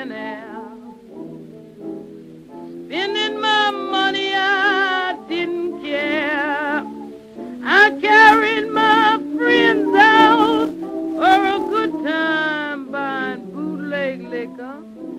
thin air. Spending my money, I didn't care. I carried my friends out for a good time, buying bootleg liquor,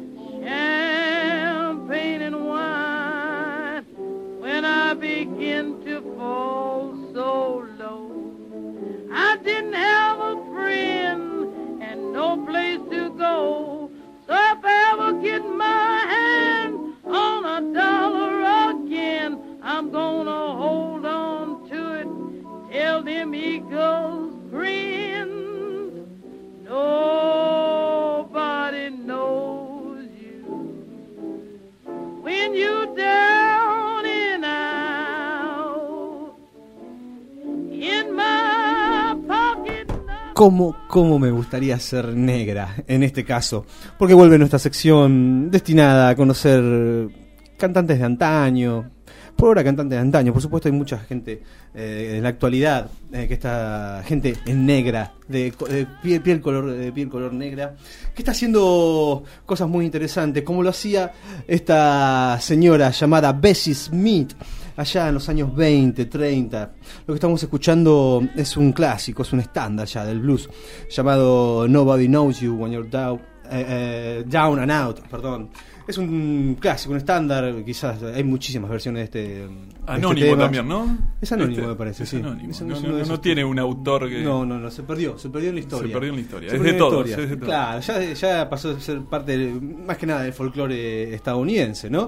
champagne and wine. When I begin to fall so low, I didn't have a friend and no place to go. So if I ever get my hand on $1 again, I'm gonna hold on to it till them eagles grin. Nobody knows you when you down and out in my pocket. ¿Cómo me gustaría ser negra en este caso? Porque vuelve nuestra sección destinada a conocer cantantes de antaño. Por ahora cantantes de antaño, por supuesto hay mucha gente en la actualidad que está gente en negra, de piel color negra, que está haciendo cosas muy interesantes, como lo hacía esta señora llamada Bessie Smith allá en los años 20, 30. Lo que estamos escuchando es un clásico, es un estándar ya del blues llamado Nobody Knows You When You're Down and Out, perdón. Es un clásico, un estándar, quizás hay muchísimas versiones de este anónimo este también, ¿no? Es anónimo, me parece, es sí. Anónimo. No Tiene un autor que... No, se perdió en la historia. Se perdió en la historia, Es de todos. Claro, ya pasó a ser parte, más que nada, del folclore estadounidense, ¿no?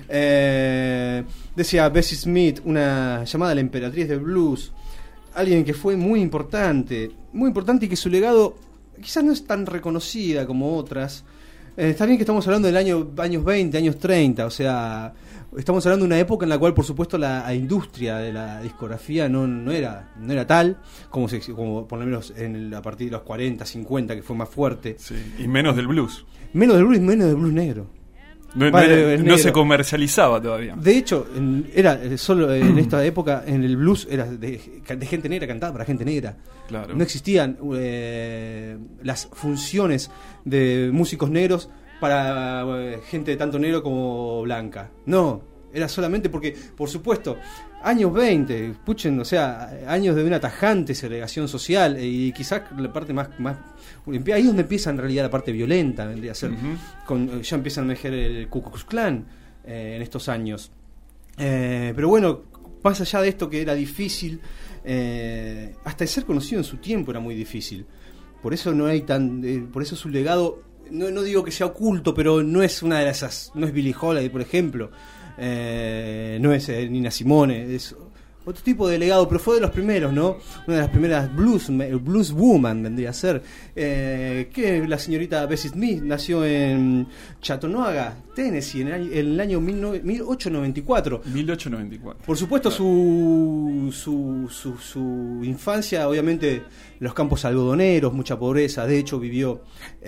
Decía Bessie Smith, una llamada la emperatriz del blues, alguien que fue muy importante y que su legado quizás no es tan reconocida como otras. Está bien que estamos hablando del años 20, años 30, o sea, estamos hablando de una época en la cual, por supuesto, la industria de la discografía no era tal, como por lo menos a partir de los 40, 50, que fue más fuerte. Sí, y menos del blues. Menos del blues negro. No se comercializaba todavía. De hecho, era solo en esta época, en el blues era de gente negra, cantaba para gente negra. Claro. No existían las funciones de músicos negros para gente tanto negro como blanca. No, era solamente porque, por supuesto, años 20, escuchen, o sea, años de una tajante segregación social y quizás la parte más ahí es donde empieza en realidad la parte violenta, vendría a ser. Ya empiezan a emerger el Ku Klux Klan en estos años. Pero bueno, más allá de esto que era difícil, hasta el ser conocido en su tiempo era muy difícil. Por eso por eso su legado, no digo que sea oculto, pero no es una de esas, no es Billie Holiday, por ejemplo. No es Nina Simone, es otro tipo de legado, pero fue de los primeros, ¿no? Una de las primeras blues woman vendría a ser, que la señorita Bessie Smith nació en Chattanooga, Tennessee, en el año 1894. 1894. Por supuesto, claro. su infancia, obviamente, en los campos algodoneros, mucha pobreza. De hecho, vivió,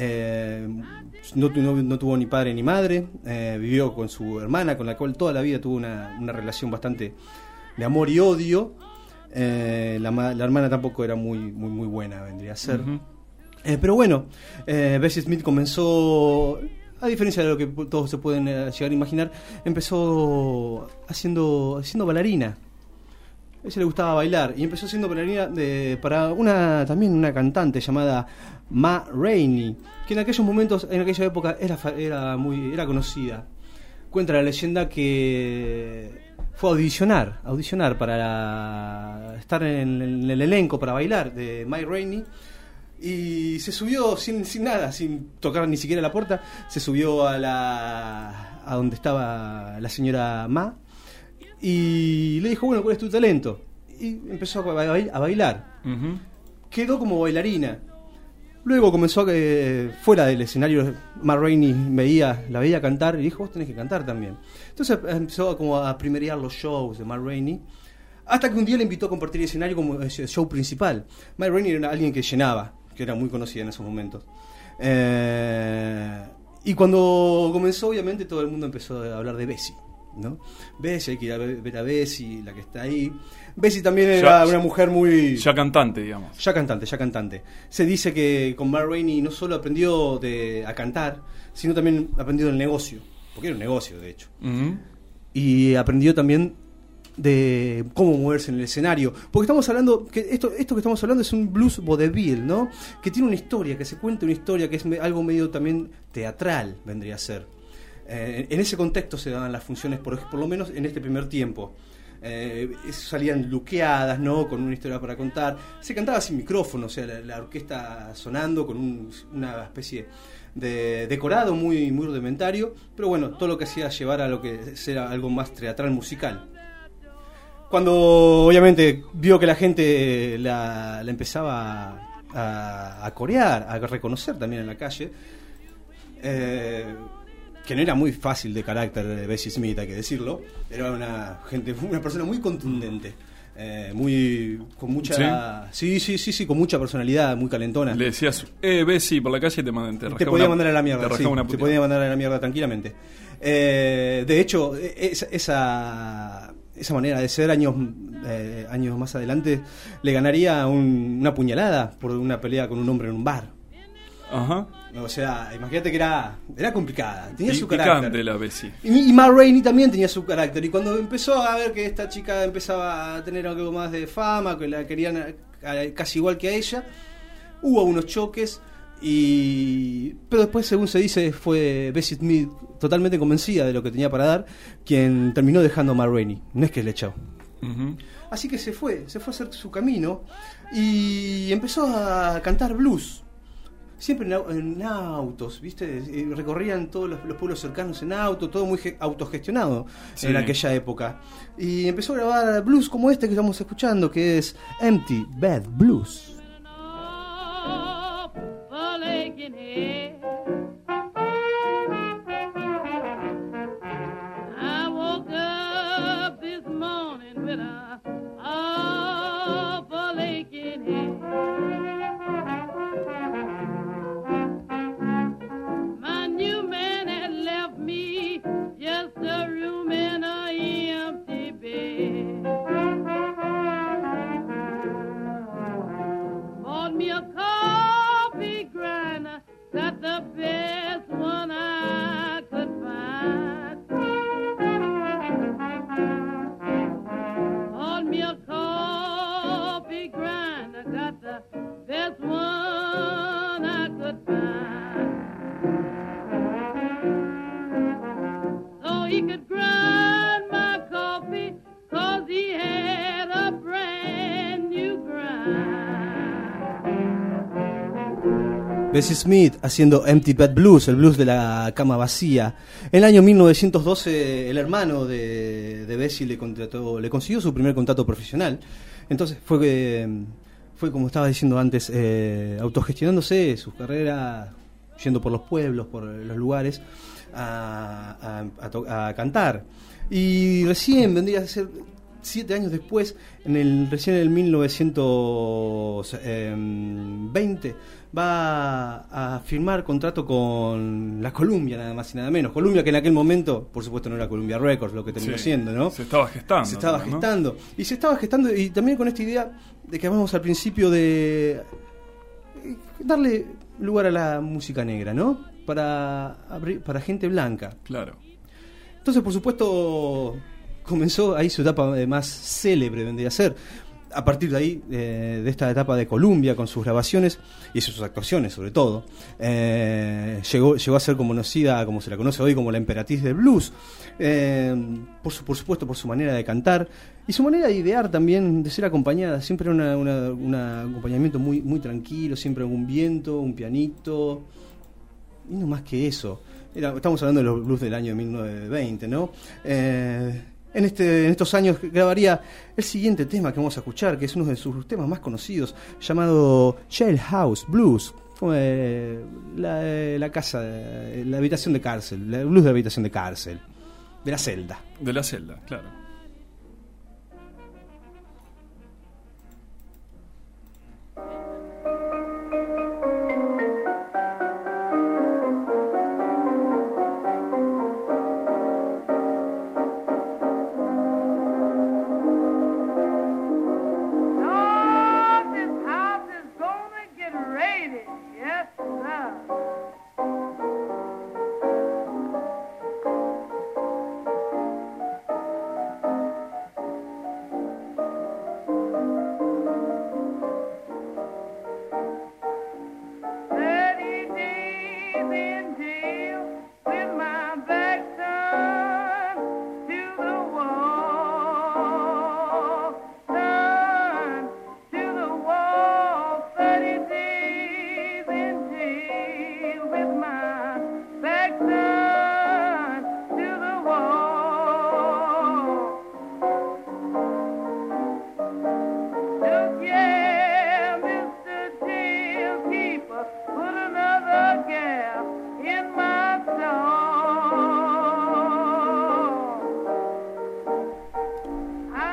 no tuvo ni padre ni madre, vivió con su hermana, con la cual toda la vida tuvo una relación bastante de amor y odio. La hermana tampoco era muy buena, vendría a ser. Uh-huh. Pero bueno, Bessie Smith comenzó, a diferencia de lo que todos se pueden llegar a imaginar, empezó siendo bailarina. A ella le gustaba bailar y empezó siendo bailarina para también una cantante llamada Ma Rainey, que en aquellos momentos, en aquella época era conocida. Cuenta la leyenda que fue a audicionar para estar en el elenco para bailar de Ma Rainey, y se subió sin nada, sin tocar ni siquiera la puerta. Se subió a donde estaba la señora Ma y le dijo, bueno, ¿cuál es tu talento? Y empezó a bailar. Uh-huh. Quedó como bailarina. Luego comenzó fuera del escenario, Ma Rainey la veía cantar y dijo, vos tenés que cantar también. Entonces empezó como a primerear los shows de Ma Rainey, hasta que un día le invitó a compartir el escenario como el show principal. Ma Rainey era alguien que llenaba, que era muy conocida en esos momentos. Y cuando comenzó, obviamente, todo el mundo empezó a hablar de Bessie. ¿no? Bessie, hay que ir a ver a Bessie, la que está ahí. Bessie también era una mujer muy... Ya cantante, digamos. Ya cantante. Se dice que con Ma Rainey no solo aprendió a cantar, sino también aprendió del negocio, porque era un negocio, de hecho. Uh-huh. Y aprendió también de cómo moverse en el escenario, porque estamos hablando que esto que estamos hablando es un blues vaudeville, ¿no? Que tiene una historia, que se cuenta una historia que es algo medio también teatral, vendría a ser. En ese contexto se daban las funciones, por lo menos en este primer tiempo. Salían luqueadas, ¿no? Con una historia para contar. Se cantaba sin micrófono, o sea, la orquesta sonando con una especie de decorado muy, muy rudimentario, pero bueno, todo lo que hacía llevar a lo que era algo más teatral musical. Cuando obviamente vio que la gente la empezaba a corear, a reconocer también en la calle, que no era muy fácil de carácter de Bessie Smith, hay que decirlo, era una persona muy contundente, con mucha, sí, con mucha personalidad, muy calentona. Le decías, Bessie, por la calle te podía mandar a la mierda, te podía mandar a la mierda tranquilamente. De hecho, esa manera de ser años más adelante le ganaría una puñalada por una pelea con un hombre en un bar. Ajá. O sea, imagínate que era complicada, tenía su carácter. La Bessie. Y Ma Rainey también tenía su carácter, y cuando empezó a ver que esta chica empezaba a tener algo más de fama, que la querían casi igual que a ella, hubo unos choques, pero después, según se dice, fue Bessie Smith, totalmente convencida de lo que tenía para dar, quien terminó dejando a Ma Rainey, no es que le echó. Uh-huh. Así que se fue a hacer su camino y empezó a cantar blues. Siempre en autos, ¿viste? Recorrían todos los pueblos cercanos en auto, todo muy autogestionado en aquella época. Y empezó a grabar blues como este que estamos escuchando, que es Empty Bed Blues. Got the best one I could find. Bought me a coffee grinder. Got the best one I could find. So he could grind my coffee, 'cause he had a brand new grind. Bessie Smith haciendo Empty Bed Blues, el blues de la cama vacía. En el año 1912 el hermano de Bessie le consiguió su primer contrato profesional. Entonces fue como estaba diciendo antes, autogestionándose su carrera, yendo por los pueblos, por los lugares a cantar. Y recién vendría a ser 7 años después, recién en el 1920, va a firmar contrato con la Columbia, nada más y nada menos. Columbia, que en aquel momento, por supuesto, no era Columbia Records, lo que terminó siendo, ¿no? Se estaba gestando. Y se estaba gestando, y también con esta idea de que hablamos al principio de darle lugar a la música negra, ¿no? Para gente blanca. Claro. Entonces, por supuesto, comenzó ahí su etapa más célebre, vendría a ser. A partir de ahí, de esta etapa de Columbia, con sus grabaciones y sus actuaciones, sobre todo, llegó a ser conocida, como se la conoce hoy, como la emperatriz del blues, por supuesto, por su manera de cantar y su manera de idear también, de ser acompañada. Siempre era un acompañamiento muy, muy tranquilo, siempre algún viento, un pianito, y no más que eso. Estamos hablando de los blues del año 1920, ¿no? En estos años grabaría el siguiente tema que vamos a escuchar, que es uno de sus temas más conocidos, llamado Jailhouse Blues, la casa, la habitación de cárcel, el blues de la habitación de cárcel, de la celda. De la celda, claro.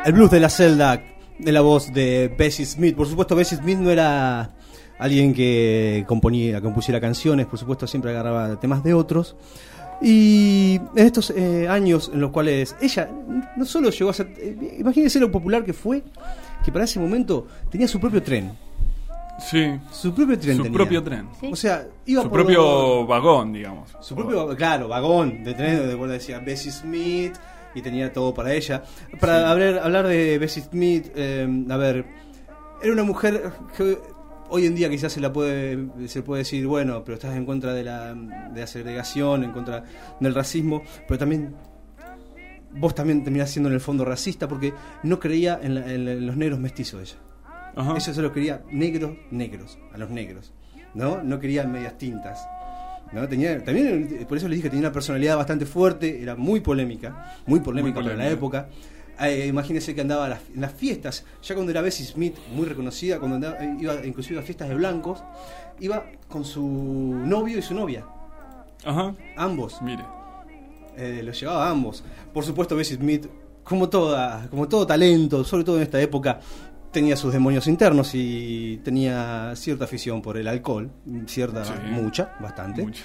El blues de la celda, de la voz de Bessie Smith. Por supuesto, Bessie Smith no era alguien que compusiera canciones, por supuesto siempre agarraba temas de otros. Y en estos años en los cuales ella no solo llegó a ser... imagínense lo popular que fue, que para ese momento tenía su propio tren. Sí. Su propio tren Su tenía. propio tren. Sí. O sea, iba Su por propio vagón, digamos. Su propio, claro, vagón de tren donde bueno, decía Bessie Smith y tenía todo para ella. Para hablar de Bessie Smith, a ver, era una mujer que hoy en día quizás se puede decir, bueno, pero estás en contra de la segregación, en contra del racismo, pero también vos también terminás siendo en el fondo racista porque no creía en los negros mestizos ella. Ajá. Ella solo quería negros, a los negros, ¿no? quería medias tintas, ¿no? También, por eso les dije, tenía una personalidad bastante fuerte, era muy polémica para la época. Imagínense que andaba en las fiestas, ya cuando era Bessie Smith, muy reconocida, cuando iba inclusive a fiestas de blancos, iba con su novio y su novia. Ajá. Ambos. Mire. Los llevaba a ambos. Por supuesto, Bessie Smith, como todo talento, sobre todo en esta época, tenía sus demonios internos y tenía cierta afición por el alcohol, bastante. Mucha.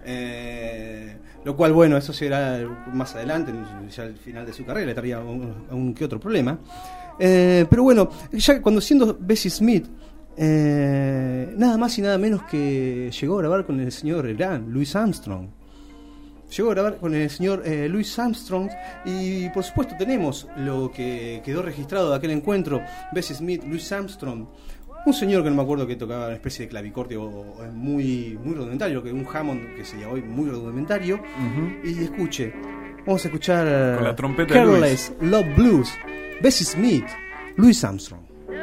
Lo cual, bueno, eso será más adelante, ya al final de su carrera, le traía un que otro problema. Pero bueno, ya cuando siendo Bessie Smith, nada más y nada menos que llegó a grabar con el señor Louis Armstrong. Llegó a grabar con el señor Louis Armstrong y por supuesto tenemos lo que quedó registrado de aquel encuentro, Bessie Smith, Louis Armstrong, un señor que no me acuerdo que tocaba una especie de clavicordio muy rudimentario, que un Hammond que sería hoy muy rudimentario. Uh-huh. Y vamos a escuchar con la trompeta de Careless Love Blues, Bessie Smith, Louis Armstrong.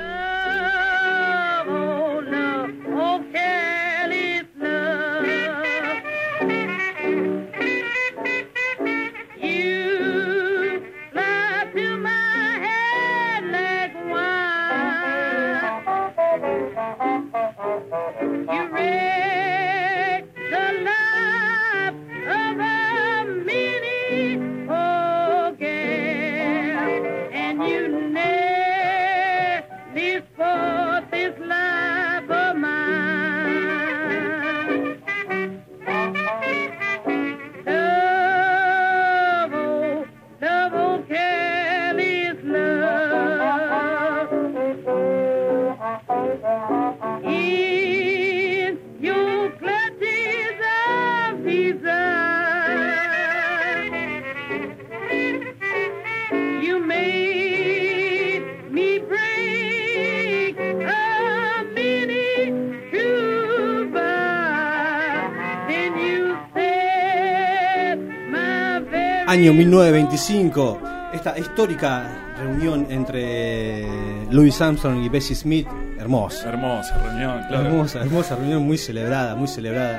Año 1925, esta histórica reunión entre Louis Armstrong y Bessie Smith, hermosa reunión, claro. Hermosa reunión, muy celebrada, muy celebrada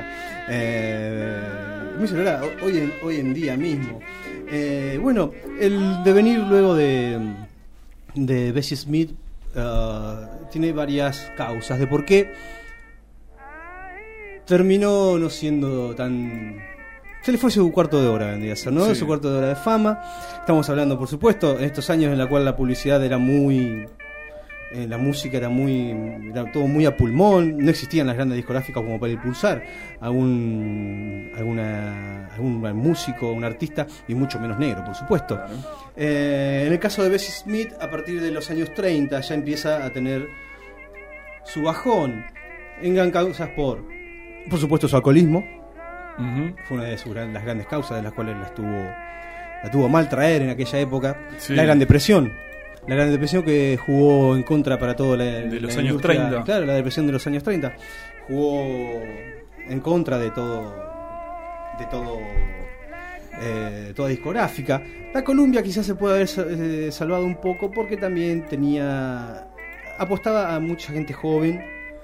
hoy en día mismo. Bueno, el devenir luego de Bessie Smith tiene varias causas de por qué terminó no siendo tan... Se le fue su cuarto de hora, vendría a ser, ¿no? Sí. Su cuarto de hora de fama. Estamos hablando, por supuesto, en estos años en la cual la publicidad era muy... la música era todo muy a pulmón. No existían las grandes discográficas como para impulsar a un músico, un artista, y mucho menos negro, por supuesto. Claro. En el caso de Bessie Smith, a partir de los años 30 ya empieza a tener su bajón, en gran causas por supuesto, su alcoholismo. Uh-huh. Fue una de las grandes causas de las cuales la tuvo mal traer en aquella época. Sí. La Gran Depresión que jugó en contra para todo de los la años industria. 30. Claro, la depresión de los años 30 jugó en contra de toda discográfica. La Columbia quizás se puede haber salvado un poco porque también apostaba a mucha gente joven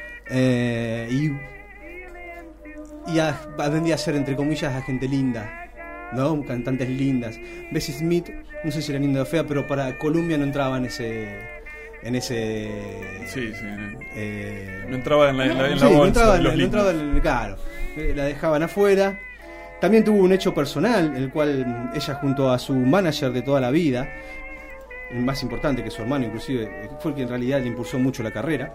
y vendía a ser, entre comillas, a gente linda, ¿no? Cantantes lindas. Bessie Smith, no sé si era linda o fea, pero para Columbia no entraba en ese Sí. No entraba en la bolsa. No entraba, los claro. La dejaban afuera. También tuvo un hecho personal, el cual ella, junto a su manager de toda la vida, más importante que su hermano, inclusive fue el que en realidad le impulsó mucho la carrera.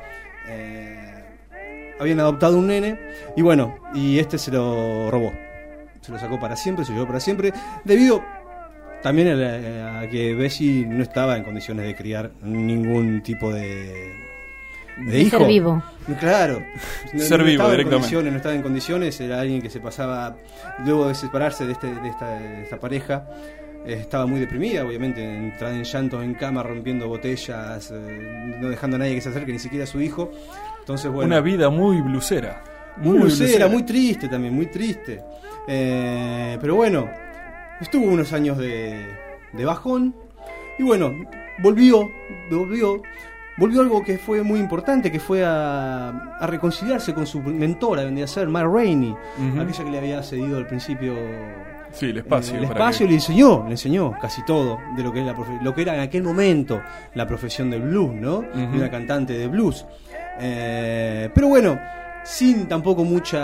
Habían adoptado un nene y bueno, y este se lo robó, se lo sacó para siempre, se lo llevó para siempre, debido también a que Bessie no estaba en condiciones de criar ningún tipo de hijo. Ser vivo. Claro. Ser vivo directamente. No estaba en condiciones, era alguien que se pasaba, luego de separarse de esta pareja, estaba muy deprimida, obviamente, entrada en llantos en cama, rompiendo botellas, no dejando a nadie que se acerque, ni siquiera a su hijo. Entonces, bueno, una vida muy blusera. Muy blusera, muy triste también, muy triste. Pero bueno, estuvo unos años de bajón y bueno, volvió algo que fue muy importante, que fue a reconciliarse con su mentora, vendría a ser Ma Rainey, aquella que le había cedido al principio el espacio. Le enseñó casi todo de lo que es lo que era en aquel momento la profesión del blues, ¿no? De una cantante de blues. Pero bueno, sin tampoco mucho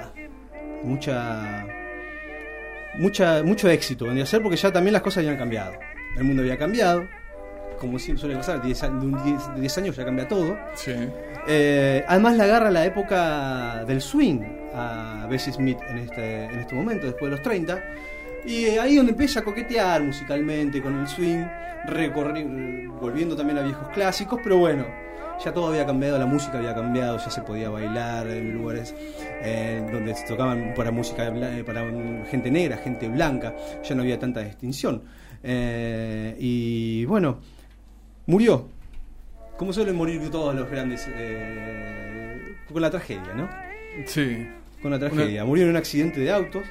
éxito, vendría a ser, porque ya también las cosas habían cambiado. El mundo había cambiado, como siempre suele pasar, de 10 años ya cambia todo. Sí. Además le agarra la época del swing a Bessie Smith en este momento, después de los 30. Y ahí donde empieza a coquetear musicalmente con el swing, volviendo también a viejos clásicos, pero bueno, ya todo había cambiado, la música había cambiado, ya se podía bailar en lugares donde se tocaban para música para gente negra, gente blanca, ya no había tanta distinción. Y bueno, murió, como suelen morir todos los grandes, con la tragedia, ¿no? Sí. Con la tragedia. Murió en un accidente de autos.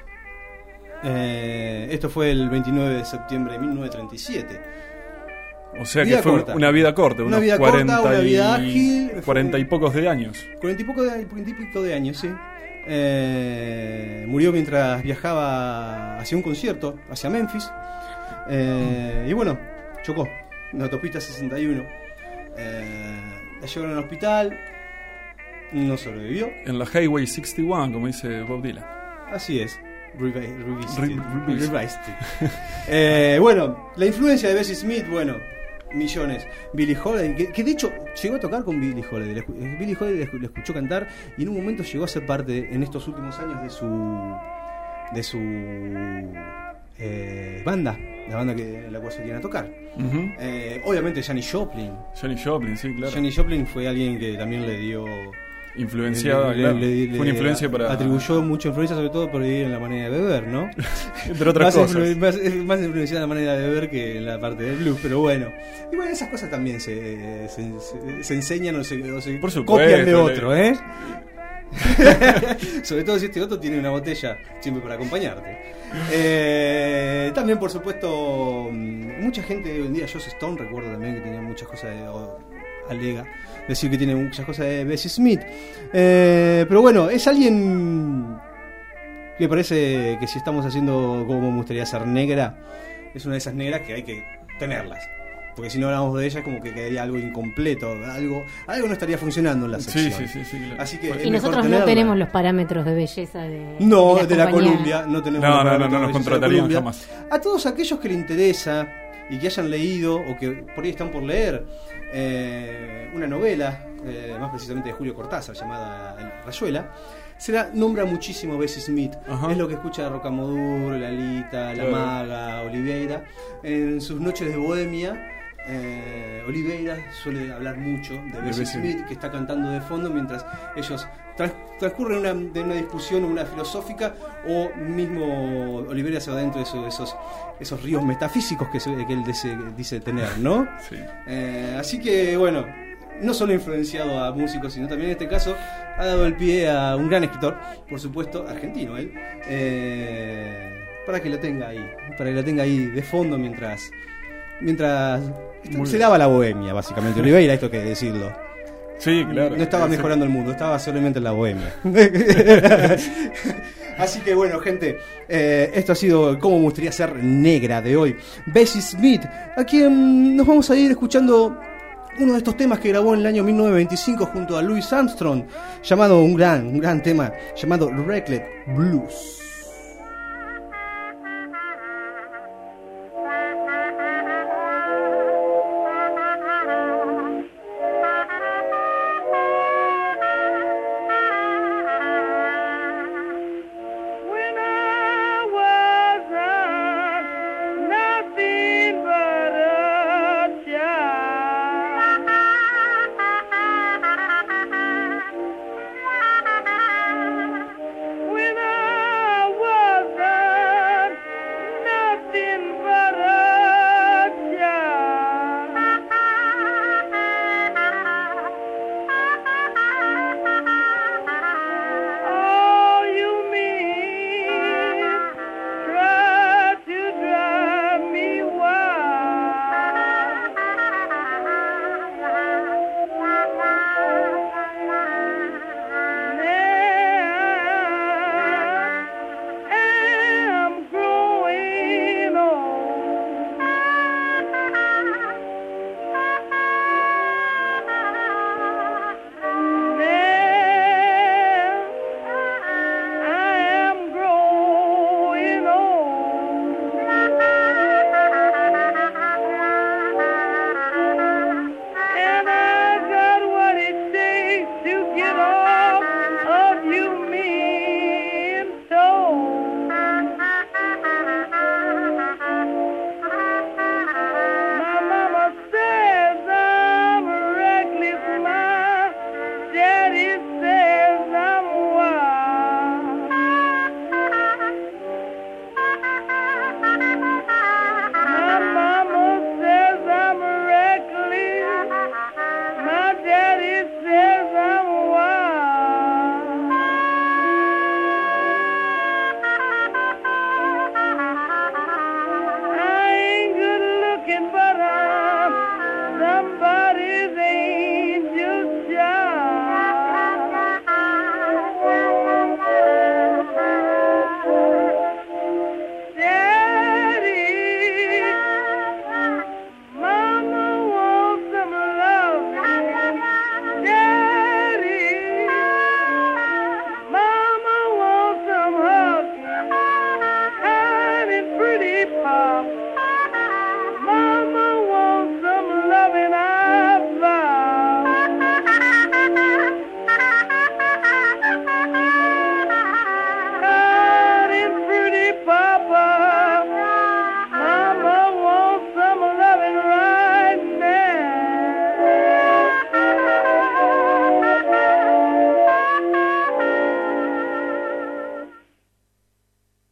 Esto fue el 29 de septiembre de 1937. O sea vida que fue corta. Una vida corta, una unos vida 40 corta, una vida ágil. 40 y pocos de años. 40 y pico de años, sí. Murió mientras viajaba hacia un concierto, hacia Memphis. Y bueno, chocó en la autopista 61. La llevaron al hospital, no sobrevivió. En la Highway 61, como dice Bob Dylan. Así es. Revisited. Bueno, la influencia de Bessie Smith, bueno, millones. Billie Holiday, que de hecho llegó a tocar con Billie Holiday. Billie Holiday le escuchó cantar y en un momento llegó a ser parte, en estos últimos años, de su banda, la banda en la cual se quieren a tocar. Obviamente Janis Joplin, sí, claro. Janis Joplin fue alguien que también le dio influenciada, claro. Fue una influencia para... Atribuyó mucha influencia, sobre todo por vivir en la manera de beber, ¿no? Entre otras cosas. Más influenciada en la manera de beber que en la parte del blues, pero bueno. Y bueno, esas cosas también se enseñan o se por supuesto, copian de otro, ¿eh? Sobre todo si este otro tiene una botella siempre para acompañarte. También, por supuesto, mucha gente hoy en día, Joss Stone, recuerdo también que tenía muchas cosas alega decir que tiene muchas cosas de Bessie Smith, pero bueno, es alguien que parece que si estamos haciendo como me gustaría ser negra, es una de esas negras que hay que tenerlas, porque si no hablamos de ella es como que quedaría algo incompleto, algo no estaría funcionando en la sección. Sí, claro. Así que y nosotros no tenemos los parámetros de belleza de la Columbia, no tenemos no nos contratarían jamás. A todos aquellos que le interesa y que hayan leído o que por ahí están por leer una novela, más precisamente de Julio Cortázar, llamada Rayuela, se la nombra muchísimo Bessie Smith. Ajá. Es lo que escucha Rocamoduro, Lalita, La Maga, Oliveira en sus noches de bohemia. Oliveira suele hablar mucho de Bessie Smith, que está cantando de fondo mientras ellos transcurren una discusión o una filosófica, o mismo Oliveira se va dentro de esos ríos metafísicos que él dice tener, ¿no? Sí. Así que bueno, no solo ha influenciado a músicos, sino también en este caso ha dado el pie a un gran escritor, por supuesto argentino él, para que lo tenga ahí de fondo mientras se daba la bohemia, básicamente. Oliveira, esto que decirlo. Sí, claro. No estaba mejorando el mundo, estaba solamente en la bohemia. Así que bueno, gente, esto ha sido Cómo me gustaría ser negra de hoy. Bessie Smith, a quien nos vamos a ir escuchando uno de estos temas que grabó en el año 1925 junto a Louis Armstrong, llamado un gran tema llamado Reckless Blues.